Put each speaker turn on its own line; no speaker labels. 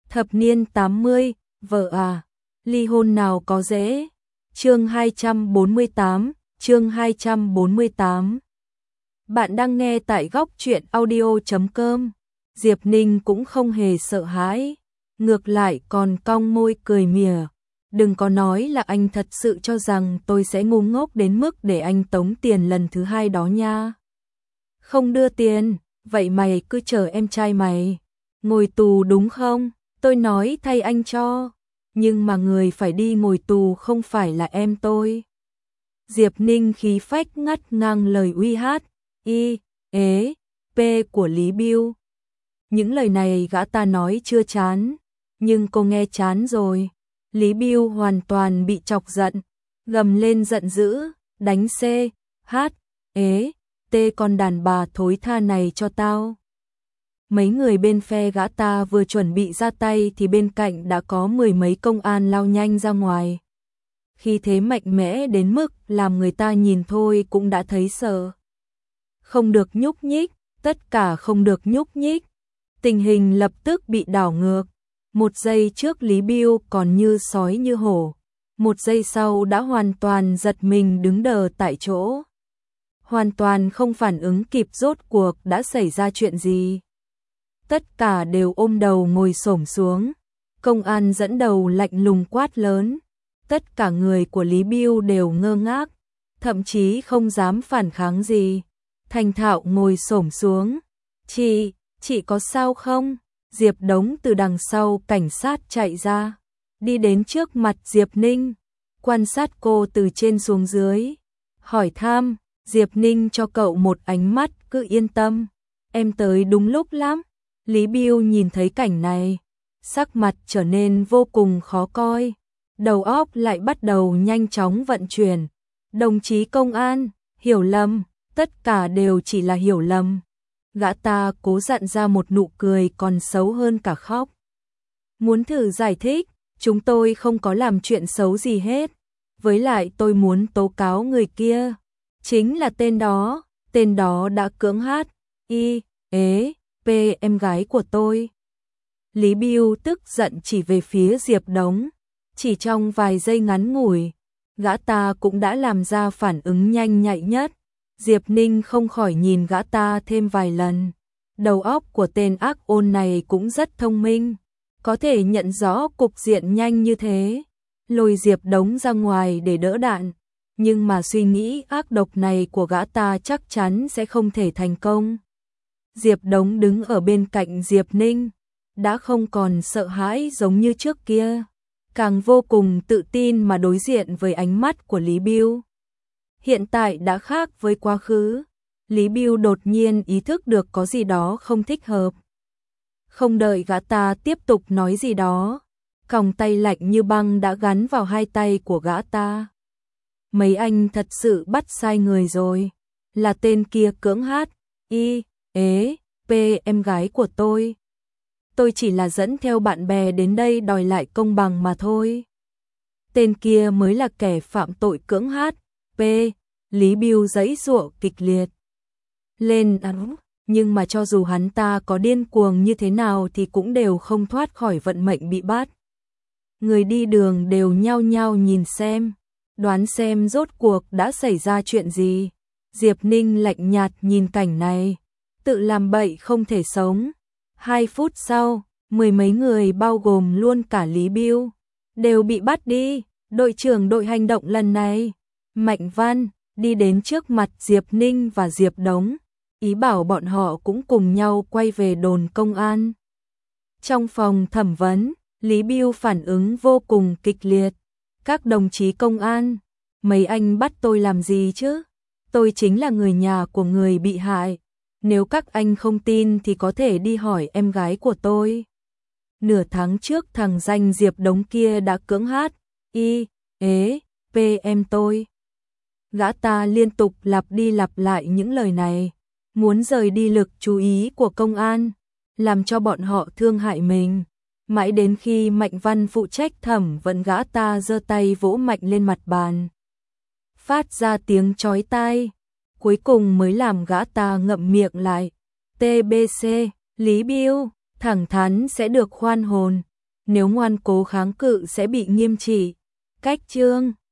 Thập niên 80, vợ à, ly hôn nào có dễ. Chương 248, chương 248. Bạn đang nghe tại góc truyện audio.com. Diệp Ninh cũng không hề sợ hãi, ngược lại còn cong môi cười mỉa. Đừng có nói là anh thật sự cho rằng tôi sẽ ngu ngốc đến mức để anh tống tiền lần thứ hai đó nha. Không đưa tiền, vậy mày cứ chờ em trai mày ngồi tù đúng không? Tôi nói thay anh cho, nhưng mà người phải đi ngồi tù không phải là em tôi. Diệp Ninh khí phách ngắt ngang lời uy hát, y, ế, p của Lý Bưu. Những lời này gã ta nói chưa chán, nhưng cô nghe chán rồi. Lý Bưu hoàn toàn bị chọc giận, gầm lên giận dữ, đánh c, h, ế, t con đàn bà thối tha này cho tao. Mấy người bên phe gã ta vừa chuẩn bị ra tay thì bên cạnh đã có mười mấy công an lao nhanh ra ngoài. Khi thế mạnh mẽ đến mức làm người ta nhìn thôi cũng đã thấy sợ. Không được nhúc nhích, tất cả không được nhúc nhích. Tình hình lập tức bị đảo ngược. Một giây trước Lý Bưu còn như sói như hổ. Một giây sau đã hoàn toàn giật mình đứng đờ tại chỗ. Hoàn toàn không phản ứng kịp rốt cuộc đã xảy ra chuyện gì. Tất cả đều ôm đầu ngồi xổm xuống. Công an dẫn đầu lạnh lùng quát lớn. Tất cả người của Lý Bưu đều ngơ ngác, thậm chí không dám phản kháng gì. Thành thạo ngồi xổm xuống. Chị có sao không? Diệp Đống từ đằng sau cảnh sát chạy ra, đi đến trước mặt Diệp Ninh, quan sát cô từ trên xuống dưới. Hỏi thăm, Diệp Ninh cho cậu một ánh mắt, cứ yên tâm, em tới đúng lúc lắm. Lý Bưu nhìn thấy cảnh này, sắc mặt trở nên vô cùng khó coi, đầu óc lại bắt đầu nhanh chóng vận chuyển. Đồng chí công an, hiểu lầm, tất cả đều chỉ là hiểu lầm. Gã ta cố dặn ra một nụ cười còn xấu hơn cả khóc. Muốn thử giải thích, chúng tôi không có làm chuyện xấu gì hết. Với lại tôi muốn tố cáo người kia. Chính là tên đó đã cưỡng hát, y, ế, p em gái của tôi. Lý Bưu tức giận chỉ về phía Diệp Đống. Chỉ trong vài giây ngắn ngủi, gã ta cũng đã làm ra phản ứng nhanh nhạy nhất. Diệp Ninh không khỏi nhìn gã ta thêm vài lần. Đầu óc của tên ác ôn này cũng rất thông minh, có thể nhận rõ cục diện nhanh như thế. Lôi Diệp Đống ra ngoài để đỡ đạn, nhưng mà suy nghĩ ác độc này của gã ta chắc chắn sẽ không thể thành công. Diệp Đống đứng ở bên cạnh Diệp Ninh, đã không còn sợ hãi giống như trước kia, càng vô cùng tự tin mà đối diện với ánh mắt của Lý Bưu. Hiện tại đã khác với quá khứ. Lý Bưu đột nhiên ý thức được có gì đó không thích hợp. Không đợi gã ta tiếp tục nói gì đó, còng tay lạnh như băng đã gắn vào hai tay của gã ta. Mấy anh thật sự bắt sai người rồi, là tên kia cưỡng hát, y, ế, p em gái của tôi. Tôi chỉ là dẫn theo bạn bè đến đây đòi lại công bằng mà thôi. Tên kia mới là kẻ phạm tội cưỡng hát, p. Lý Bưu giãy giụa kịch liệt lên, nhưng mà cho dù hắn ta có điên cuồng như thế nào thì cũng đều không thoát khỏi vận mệnh bị bắt. Người đi đường đều nhao nhao nhìn xem, đoán xem rốt cuộc đã xảy ra chuyện gì. Diệp Ninh lạnh nhạt nhìn cảnh này, tự làm bậy không thể sống. 2 phút sau, mười mấy người bao gồm luôn cả Lý Bưu đều bị bắt đi. Đội trưởng đội hành động lần này, Mạnh Văn, đi đến trước mặt Diệp Ninh và Diệp Đống, ý bảo bọn họ cũng cùng nhau quay về đồn công an. Trong phòng thẩm vấn, Lý Bưu phản ứng vô cùng kịch liệt. Các đồng chí công an, mấy anh bắt tôi làm gì chứ? Tôi chính là người nhà của người bị hại. Nếu các anh không tin thì có thể đi hỏi em gái của tôi. Nửa tháng trước thằng danh Diệp Đống kia đã cưỡng hát, y, ế, p em tôi. Gã ta liên tục lặp đi lặp lại những lời này, muốn rời đi lực chú ý của công an, làm cho bọn họ thương hại mình. Mãi đến khi Mạnh Văn phụ trách thẩm vấn, gã ta giơ tay vỗ mạnh lên mặt bàn, phát ra tiếng chói tai, cuối cùng mới làm gã ta ngậm miệng lại. TBC, Lý Bưu, thẳng thắn sẽ được khoan hồn. nếu ngoan cố kháng cự sẽ bị nghiêm trị. Cách chương